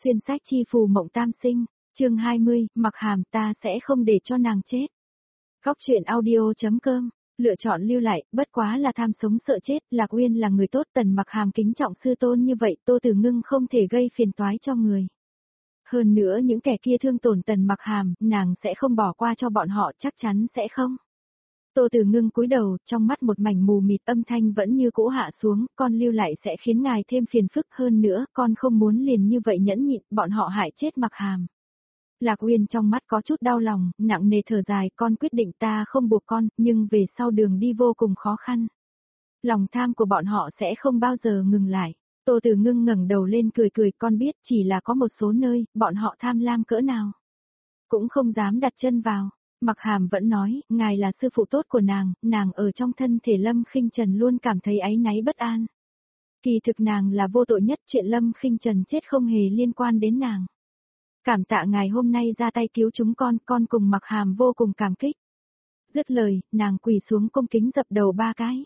xuyên sách chi phù mộng tam sinh, chương 20, Mặc Hàm ta sẽ không để cho nàng chết. Góc truyện audio.com, lựa chọn lưu lại, bất quá là tham sống sợ chết, Lạc Uyên là người tốt, Tần Mặc Hàm kính trọng sư tôn như vậy, Tô Tử Ngưng không thể gây phiền toái cho người. Hơn nữa những kẻ kia thương tổn Tần Mặc Hàm, nàng sẽ không bỏ qua cho bọn họ, chắc chắn sẽ không. Tô Tử Ngưng cúi đầu, trong mắt một mảnh mù mịt, âm thanh vẫn như cũ hạ xuống, con lưu lại sẽ khiến ngài thêm phiền phức, hơn nữa, con không muốn liền như vậy nhẫn nhịn, bọn họ hại chết Mặc Hàm. Lạc Uyên trong mắt có chút đau lòng, nặng nề thở dài, con quyết định ta không buộc con, nhưng về sau đường đi vô cùng khó khăn. Lòng tham của bọn họ sẽ không bao giờ ngừng lại. Tô Tử Ngưng ngẩng đầu lên cười cười, con biết chỉ là có một số nơi, bọn họ tham lam cỡ nào. Cũng không dám đặt chân vào. Mặc Hàm vẫn nói, ngài là sư phụ tốt của nàng ở trong thân thể Lâm Khinh Trần luôn cảm thấy áy náy bất an. Kỳ thực nàng là vô tội nhất, chuyện Lâm Khinh Trần chết không hề liên quan đến nàng. Cảm tạ ngài hôm nay ra tay cứu chúng con cùng Mặc Hàm vô cùng cảm kích. Dứt lời, nàng quỳ xuống cung kính dập đầu 3 cái.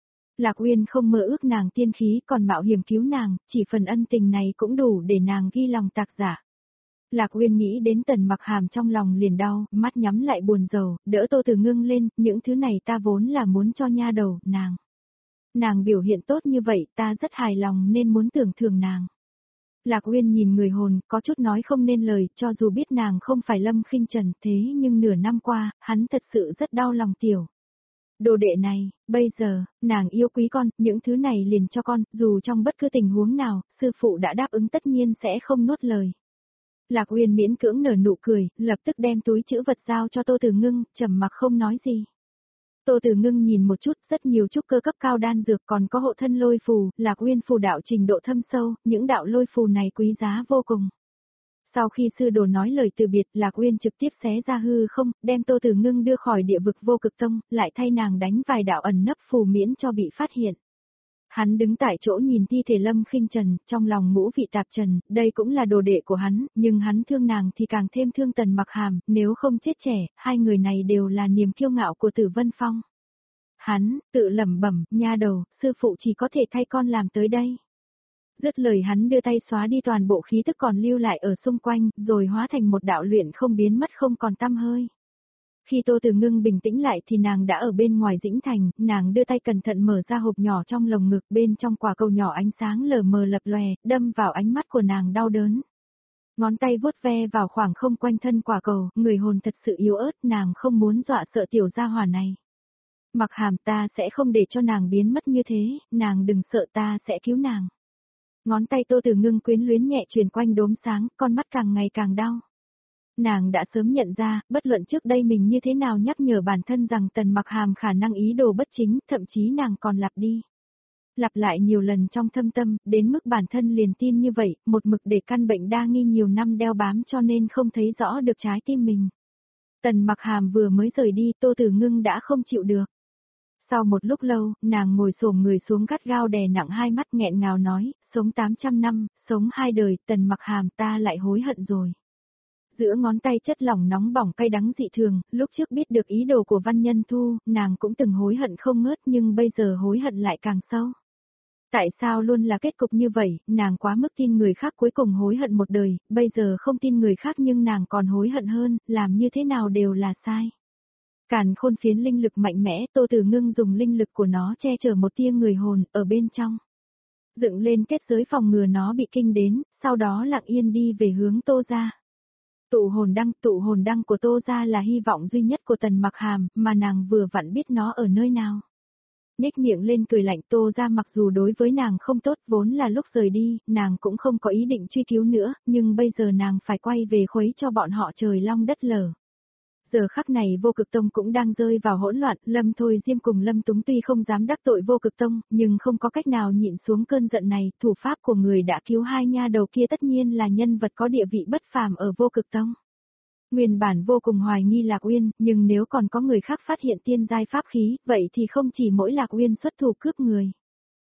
Lạc Uyên không mơ ước nàng tiên khí còn mạo hiểm cứu nàng, chỉ phần ân tình này cũng đủ để nàng ghi lòng tạc giả. Lạc Uyên nghĩ đến Tần Mặc Hàm trong lòng liền đau, mắt nhắm lại buồn rầu, đỡ Tô Tử Ngưng lên, những thứ này ta vốn là muốn cho nha đầu, nàng. Nàng biểu hiện tốt như vậy, ta rất hài lòng nên muốn tưởng thưởng nàng. Lạc Uyên nhìn người hồn, có chút nói không nên lời, cho dù biết nàng không phải Lâm Khinh Trần, thế nhưng nửa năm qua, hắn thật sự rất đau lòng tiểu. Đồ đệ này, bây giờ, nàng yêu quý con, những thứ này liền cho con, dù trong bất cứ tình huống nào, sư phụ đã đáp ứng tất nhiên sẽ không nuốt lời. Lạc Uyên miễn cưỡng nở nụ cười, lập tức đem túi trữ vật giao cho Tô Tử Ngưng, trầm mặc không nói gì. Tô Tử Ngưng nhìn một chút, rất nhiều trúc cơ cấp cao đan dược, còn có hộ thân lôi phù, Lạc Uyên phù đạo trình độ thâm sâu, những đạo lôi phù này quý giá vô cùng. Sau khi sư đồ nói lời từ biệt, Lạc Uyên trực tiếp xé ra hư không, đem Tô Tử Ngưng đưa khỏi địa vực vô cực tông, lại thay nàng đánh vài đạo ẩn nấp phù miễn cho bị phát hiện. Hắn đứng tại chỗ nhìn thi thể Lâm Khinh Trần, trong lòng ngũ vị tạp trần, đây cũng là đồ đệ của hắn, nhưng hắn thương nàng thì càng thêm thương Tần Mặc Hàm, nếu không chết trẻ, hai người này đều là niềm kiêu ngạo của Tử Vân Phong. Hắn, tự lẩm bẩm, nha đầu, sư phụ chỉ có thể thay con làm tới đây. Dứt lời hắn đưa tay xóa đi toàn bộ khí tức còn lưu lại ở xung quanh, rồi hóa thành một đạo luyện không biến mất không còn tăm hơi. Khi Tô Tử Ngưng bình tĩnh lại thì nàng đã ở bên ngoài Dĩnh Thành, nàng đưa tay cẩn thận mở ra hộp nhỏ trong lồng ngực, bên trong quả cầu nhỏ ánh sáng lờ mờ lập lòe, đâm vào ánh mắt của nàng đau đớn. Ngón tay vuốt ve vào khoảng không quanh thân quả cầu, người hồn thật sự yếu ớt, nàng không muốn dọa sợ tiểu gia hỏa này. Mặc Hàm ta sẽ không để cho nàng biến mất như thế, nàng đừng sợ ta sẽ cứu nàng. Ngón tay Tô Tử Ngưng quyến luyến nhẹ truyền quanh đốm sáng, con mắt càng ngày càng đau. Nàng đã sớm nhận ra, bất luận trước đây mình như thế nào nhắc nhở bản thân rằng Tần Mặc Hàm khả năng ý đồ bất chính, thậm chí nàng còn lặp đi. Lặp lại nhiều lần trong thâm tâm, đến mức bản thân liền tin như vậy, một mực để căn bệnh đa nghi nhiều năm đeo bám cho nên không thấy rõ được trái tim mình. Tần Mặc Hàm vừa mới rời đi, Tô Tử Ngưng đã không chịu được. Sau một lúc lâu, nàng ngồi xổm người xuống gắt gao đè nặng hai mắt nghẹn ngào nói, sống 800 năm, sống 2 đời, Tần Mặc Hàm ta lại hối hận rồi. Giữa ngón tay chất lỏng nóng bỏng cay đắng dị thường, lúc trước biết được ý đồ của Văn Nhân Thu, nàng cũng từng hối hận không ngớt nhưng bây giờ hối hận lại càng sâu. Tại sao luôn là kết cục như vậy, nàng quá mức tin người khác cuối cùng hối hận một đời, bây giờ không tin người khác nhưng nàng còn hối hận hơn, làm như thế nào đều là sai. Càn khôn phiến linh lực mạnh mẽ, Tô Tử Ngưng dùng linh lực của nó che chở một tia người hồn ở bên trong. Dựng lên kết giới phòng ngừa nó bị kinh đến, sau đó lặng yên đi về hướng Tô gia. Tụ hồn đăng của Tô gia là hy vọng duy nhất của Tần Mặc Hàm, mà nàng vừa vặn biết nó ở nơi nào. Nhếch miệng lên cười lạnh, Tô gia mặc dù đối với nàng không tốt, vốn là lúc rời đi, nàng cũng không có ý định truy cứu nữa, nhưng bây giờ nàng phải quay về khuấy cho bọn họ trời long đất lở. Giờ khắc này Vô Cực Tông cũng đang rơi vào hỗn loạn, Lâm Thôi Diêm cùng Lâm Túng tuy không dám đắc tội Vô Cực Tông, nhưng không có cách nào nhịn xuống cơn giận này, thủ pháp của người đã cứu hai nha đầu kia tất nhiên là nhân vật có địa vị bất phàm ở Vô Cực Tông. Nguyên bản vô cùng hoài nghi Lạc Uyên, nhưng nếu còn có người khác phát hiện tiên giai pháp khí, vậy thì không chỉ mỗi Lạc Uyên xuất thủ cướp người.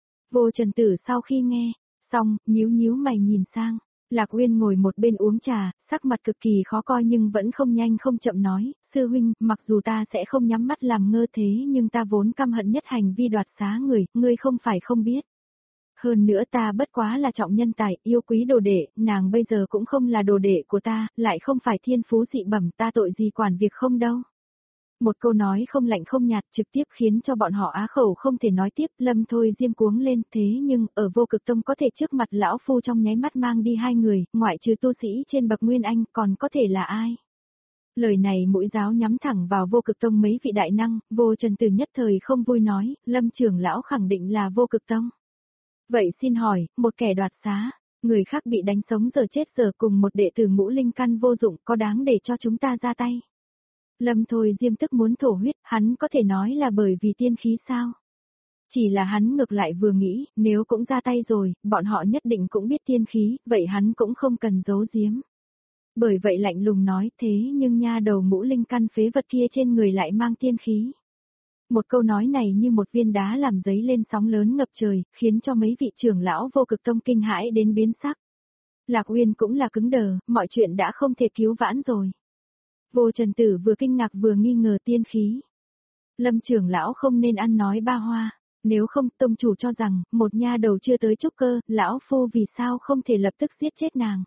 Vô Trần Tử sau khi nghe, xong, nhíu mày nhìn sang. Lạc Uyên ngồi một bên uống trà, sắc mặt cực kỳ khó coi nhưng vẫn không nhanh không chậm nói, sư huynh, mặc dù ta sẽ không nhắm mắt làm ngơ thế nhưng ta vốn căm hận nhất hành vi đoạt xá người, ngươi không phải không biết. Hơn nữa ta bất quá là trọng nhân tài, yêu quý đồ đệ, nàng bây giờ cũng không là đồ đệ của ta, lại không phải thiên phú dị bẩm, ta tội gì quản việc không đâu. Một câu nói không lạnh không nhạt trực tiếp khiến cho bọn họ á khẩu không thể nói tiếp. Lâm Thôi Diêm cuống lên, thế nhưng ở Vô Cực Tông có thể trước mặt lão phu trong nháy mắt mang đi 2 người, ngoại trừ tu sĩ trên bậc Nguyên Anh còn có thể là ai? Lời này mũi giáo nhắm thẳng vào Vô Cực Tông mấy vị đại năng. Vô Trần Tử nhất thời không vui nói, Lâm trưởng lão khẳng định là Vô Cực Tông. Vậy xin hỏi, một kẻ đoạt xá, người khác bị đánh sống giờ chết giờ cùng một đệ tử ngũ linh căn vô dụng, có đáng để cho chúng ta ra tay? Lâm Thôi Diêm tức muốn thổ huyết, hắn có thể nói là bởi vì tiên khí sao? Chỉ là hắn ngược lại vừa nghĩ, nếu cũng ra tay rồi, bọn họ nhất định cũng biết tiên khí, vậy hắn cũng không cần giấu giếm. Bởi vậy lạnh lùng nói, thế nhưng nha đầu ngũ linh căn phế vật kia trên người lại mang tiên khí. Một câu nói này như một viên đá làm dấy lên sóng lớn ngập trời, khiến cho mấy vị trưởng lão Vô Cực Tông kinh hãi đến biến sắc. Lạc Uyên cũng là cứng đờ, mọi chuyện đã không thể cứu vãn rồi. Vô Trần Tử vừa kinh ngạc vừa nghi ngờ tiên khí. Lâm trưởng lão không nên ăn nói ba hoa, nếu không tông chủ cho rằng, một nha đầu chưa tới trúc cơ, lão phu vì sao không thể lập tức giết chết nàng.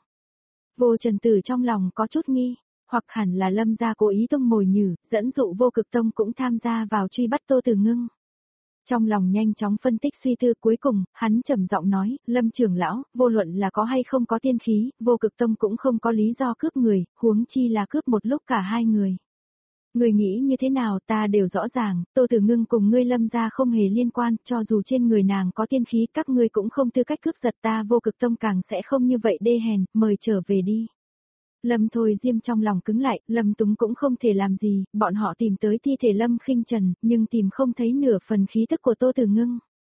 Vô Trần Tử trong lòng có chút nghi, hoặc hẳn là Lâm gia cố ý tung mồi nhử, dẫn dụ Vô Cực Tông cũng tham gia vào truy bắt Tô Tử Ngưng. Trong lòng nhanh chóng phân tích suy tư cuối cùng, hắn trầm giọng nói, Lâm trưởng lão, vô luận là có hay không có tiên khí, Vô Cực Tông cũng không có lý do cướp người, huống chi là cướp một lúc cả 2 người. Người nghĩ như thế nào ta đều rõ ràng, Tô Tử Ngưng cùng ngươi Lâm gia không hề liên quan, cho dù trên người nàng có tiên khí các ngươi cũng không tư cách cướp giật ta Vô Cực Tông càng sẽ không như vậy đê hèn, mời trở về đi. Lâm Thôi Diêm trong lòng cứng lại, Lâm Túng cũng không thể làm gì, bọn họ tìm tới thi thể Lâm Khinh Trần, nhưng tìm không thấy nửa phần khí tức của Tô Tử Ngưng.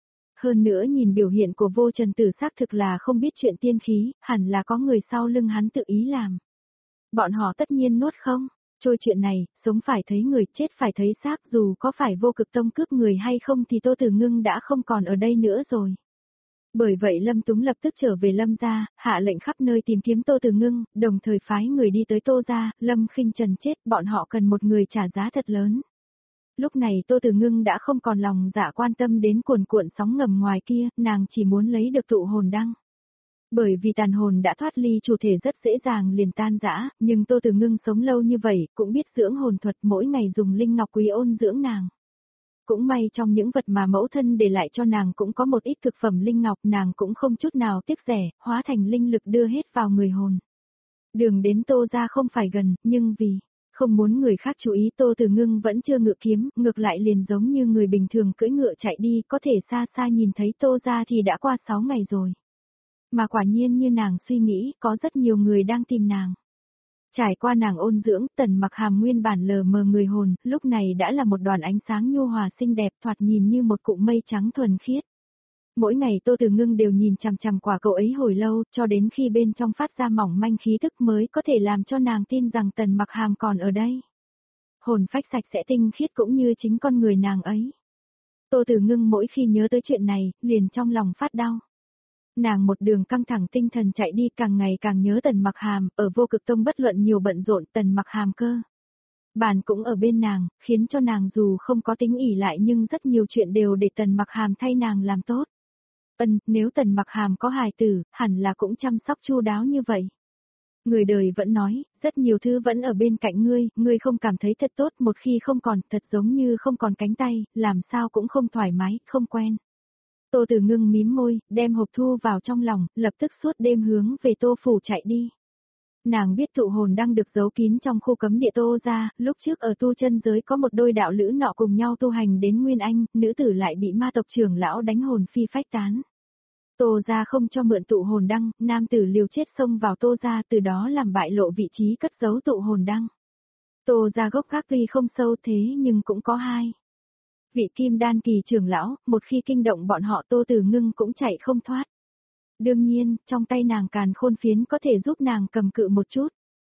Hơn nữa nhìn biểu hiện của Vô Trần Tử xác thực là không biết chuyện tiên khí, hẳn là có người sau lưng hắn tự ý làm. Bọn họ tất nhiên nuốt không, trôi chuyện này, sống phải thấy người, chết phải thấy xác, dù có phải Vô Cực Tông cướp người hay không thì Tô Tử Ngưng đã không còn ở đây nữa rồi. Bởi vậy Lâm Túng lập tức trở về Lâm gia, hạ lệnh khắp nơi tìm kiếm Tô Tử Ngưng, đồng thời phái người đi tới Tô gia, Lâm Khinh Trần chết, bọn họ cần một người trả giá thật lớn. Lúc này Tô Tử Ngưng đã không còn lòng dạ quan tâm đến cuồn cuộn sóng ngầm ngoài kia, nàng chỉ muốn lấy được tụ hồn đăng. Bởi vì tàn hồn đã thoát ly chủ thể rất dễ dàng liền tan rã, nhưng Tô Tử Ngưng sống lâu như vậy, cũng biết dưỡng hồn thuật mỗi ngày dùng linh ngọc quý ôn dưỡng nàng. Cũng may trong những vật mà mẫu thân để lại cho nàng cũng có một ít thực phẩm linh ngọc, nàng cũng không chút nào tiếc rẻ, hóa thành linh lực đưa hết vào người hồn. Đường đến Tô gia không phải gần, nhưng vì không muốn người khác chú ý Tô Tử Ngưng vẫn chưa ngự kiếm, ngược lại liền giống như người bình thường cưỡi ngựa chạy đi, có thể xa xa nhìn thấy Tô gia thì đã qua 6 ngày rồi. Mà quả nhiên như nàng suy nghĩ, có rất nhiều người đang tìm nàng. Trải qua nàng ôn dưỡng, Tần Mặc Hàm nguyên bản lờ mờ người hồn, lúc này đã là một đoàn ánh sáng nhu hòa xinh đẹp, thoạt nhìn như một cụm mây trắng thuần khiết. Mỗi ngày Tô Tử Ngưng đều nhìn chằm chằm quả cậu ấy hồi lâu, cho đến khi bên trong phát ra mỏng manh khí tức mới có thể làm cho nàng tin rằng Tần Mặc Hàm còn ở đây. Hồn phách sạch sẽ tinh khiết cũng như chính con người nàng ấy. Tô Tử Ngưng mỗi khi nhớ tới chuyện này, liền trong lòng phát đau. Nàng một đường căng thẳng tinh thần chạy đi càng ngày càng nhớ Tần Mặc Hàm, ở Vô Cực Tông bất luận nhiều bận rộn Tần Mặc Hàm cơ. Bản cũng ở bên nàng, khiến cho nàng dù không có tính ỷ lại nhưng rất nhiều chuyện đều để Tần Mặc Hàm thay nàng làm tốt. Nếu Tần Mặc Hàm có hài tử, hẳn là cũng chăm sóc chu đáo như vậy. Người đời vẫn nói, rất nhiều thứ vẫn ở bên cạnh ngươi không cảm thấy thật tốt một khi không còn, thật giống như không còn cánh tay, làm sao cũng không thoải mái, không quen. Tô Tử Ngưng mím môi, đem hộp thu vào trong lòng, lập tức suốt đêm hướng về Tô phủ chạy đi. Nàng biết tụ hồn đang được giấu kín trong khu cấm địa Tô gia, lúc trước ở tu chân giới có một đôi đạo lữ nọ cùng nhau tu hành đến Nguyên Anh, nữ tử lại bị ma tộc trưởng lão đánh hồn phi phách tán. Tô gia không cho mượn tụ hồn đăng, nam tử liều chết xông vào Tô gia, từ đó làm bại lộ vị trí cất giấu tụ hồn đăng. Tô gia gốc gác tuy không sâu thế nhưng cũng có 2 vị kim đan kỳ trưởng lão, một khi kinh động bọn họ Tô Tử Ngưng cũng chạy không thoát. Đương nhiên, trong tay nàng càn khôn phiến có thể giúp nàng cầm cự một chút.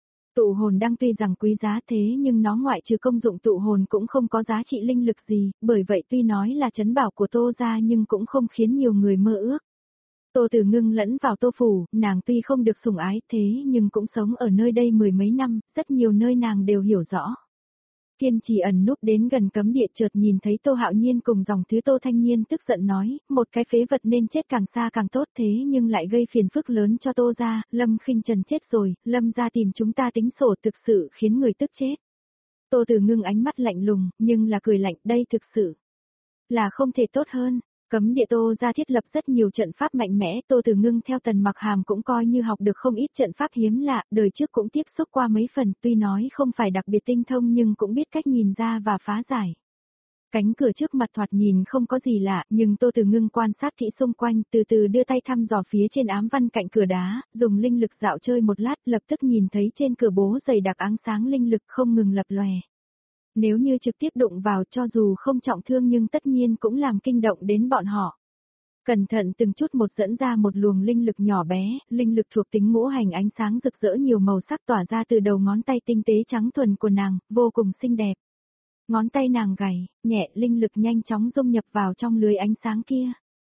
Tụ hồn đăng tuy rằng quý giá thế nhưng nó ngoại trừ công dụng tụ hồn cũng không có giá trị linh lực gì, bởi vậy tuy nói là trấn bảo của Tô gia nhưng cũng không khiến nhiều người mơ ước. Tô Tử Ngưng lẫn vào Tô phủ, nàng tuy không được sủng ái thế nhưng cũng sống ở nơi đây 10 mấy năm, rất nhiều nơi nàng đều hiểu rõ. Kiên trì ẩn núp đến gần cấm địa chợt nhìn thấy Tô Hạo Nhiên cùng dòng thứ Tô Thanh Nhiên tức giận nói, một cái phế vật nên chết càng xa càng tốt thế nhưng lại gây phiền phức lớn cho Tô gia, Lâm Khinh Trần chết rồi, Lâm gia tìm chúng ta tính sổ thực sự khiến người tức chết. Tô Từ Ngưng ánh mắt lạnh lùng, nhưng là cười lạnh, đây thực sự là không thể tốt hơn. Cấm địa Tô gia thiết lập rất nhiều trận pháp mạnh mẽ, Tô Từ Ngưng theo Tần Mặc Hàm cũng coi như học được không ít trận pháp hiếm lạ, đời trước cũng tiếp xúc qua mấy phần, tuy nói không phải đặc biệt tinh thông nhưng cũng biết cách nhìn ra và phá giải. Cánh cửa trước mặt thoạt nhìn không có gì lạ, nhưng Tô Từ Ngưng quan sát kỹ xung quanh, từ từ đưa tay thăm dò phía trên ám văn cạnh cửa đá, dùng linh lực dạo chơi một lát, lập tức nhìn thấy trên cửa bố dày đặc áng sáng linh lực không ngừng lập lòe. Nếu như trực tiếp đụng vào cho dù không trọng thương nhưng tất nhiên cũng làm kinh động đến bọn họ. Cẩn thận từng chút một dẫn ra một luồng linh lực nhỏ bé, linh lực thuộc tính ngũ hành ánh sáng rực rỡ nhiều màu sắc tỏa ra từ đầu ngón tay tinh tế trắng thuần của nàng, vô cùng xinh đẹp. Ngón tay nàng gảy, nhẹ linh lực nhanh chóng dung nhập vào trong lưới ánh sáng kia.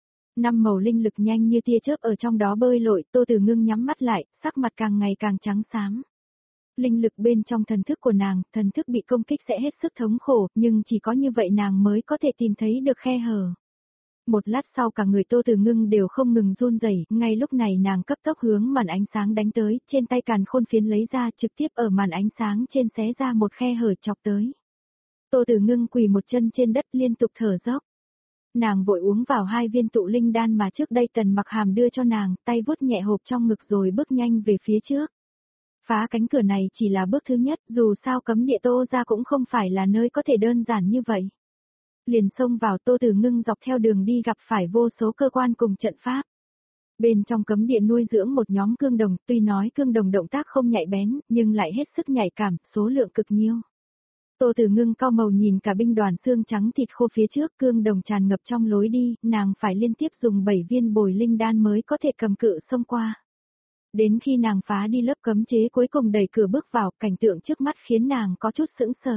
5 màu linh lực nhanh như tia chớp ở trong đó bơi lội, Tô Từ Ngưng nhắm mắt lại, sắc mặt càng ngày càng trắng xám. Linh lực bên trong thần thức của nàng, thần thức bị công kích sẽ hết sức thống khổ, nhưng chỉ có như vậy nàng mới có thể tìm thấy được khe hở. Một lát sau cả người Tô Từ Ngưng đều không ngừng run rẩy, ngay lúc này nàng cấp tốc hướng màn ánh sáng đánh tới, trên tay càn khôn phiến lấy ra trực tiếp ở màn ánh sáng trên xé ra một khe hở chọc tới. Tô Từ Ngưng quỳ một chân trên đất liên tục thở dốc. Nàng vội uống vào 2 viên tụ linh đan mà trước đây Tần Mặc Hàm đưa cho nàng, tay vuốt nhẹ hộp trong ngực rồi bước nhanh về phía trước. Phá cánh cửa này chỉ là bước thứ nhất, dù sao cấm địa Tô gia cũng không phải là nơi có thể đơn giản như vậy. Liền xông vào, Tô Từ Ngưng dọc theo đường đi gặp phải vô số cơ quan cùng trận pháp. Bên trong cấm địa nuôi dưỡng một nhóm cương đồng, tuy nói cương đồng động tác không nhạy bén, nhưng lại hết sức nhạy cảm, số lượng cực nhiều. Tô Từ Ngưng cau màu nhìn cả binh đoàn xương trắng thịt khô phía trước, cương đồng tràn ngập trong lối đi, nàng phải liên tiếp dùng 7 viên bồi linh đan mới có thể cầm cự xông qua. Đến khi nàng phá đi lớp cấm chế cuối cùng đẩy cửa bước vào, cảnh tượng trước mắt khiến nàng có chút sững sờ.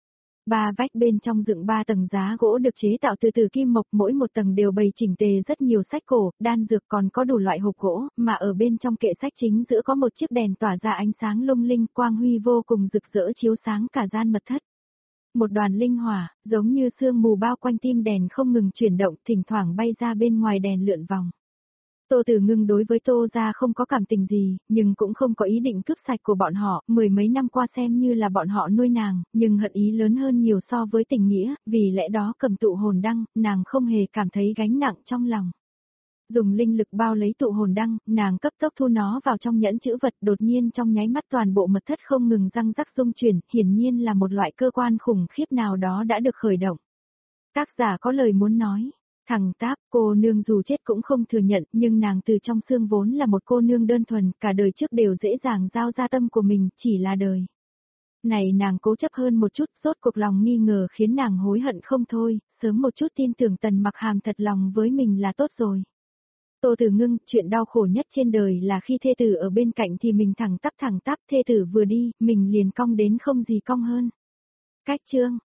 3 vách bên trong dựng 3 tầng giá gỗ được chế tạo từ kim mộc, mỗi một tầng đều bày chỉnh tề rất nhiều sách cổ, đan dược, còn có đủ loại hộp gỗ, mà ở bên trong kệ sách chính giữa có một chiếc đèn tỏa ra ánh sáng lung linh, quang huy vô cùng rực rỡ chiếu sáng cả gian mật thất. Một đoàn linh hỏa, giống như sương mù bao quanh tim đèn không ngừng chuyển động, thỉnh thoảng bay ra bên ngoài đèn lượn vòng. Tô Từ Ngưng đối với Tô gia không có cảm tình gì, nhưng cũng không có ý định cướp sạch của bọn họ, 10 mấy năm qua xem như là bọn họ nuôi nàng, nhưng hận ý lớn hơn nhiều so với tình nghĩa, vì lẽ đó cầm tụ hồn đăng, nàng không hề cảm thấy gánh nặng trong lòng. Dùng linh lực bao lấy tụ hồn đăng, nàng cấp tốc thu nó vào trong nhẫn chữ vật, đột nhiên trong nháy mắt toàn bộ mật thất không ngừng răng rắc rung chuyển, hiển nhiên là một loại cơ quan khủng khiếp nào đó đã được khởi động. Tác giả có lời muốn nói. Thằng Táp, cô nương dù chết cũng không thừa nhận, nhưng nàng từ trong xương vốn là một cô nương đơn thuần, cả đời trước đều dễ dàng giao ra tâm của mình, chỉ là đời này nàng cố chấp hơn một chút, rốt cuộc lòng nghi ngờ khiến nàng hối hận không thôi, sớm một chút tin tưởng Tần Mặc Hàm thật lòng với mình là tốt rồi. Tô Từ Ngưng, chuyện đau khổ nhất trên đời là khi thê tử ở bên cạnh thì mình thẳng tắp, thê tử vừa đi, mình liền cong đến không gì cong hơn. Cách chương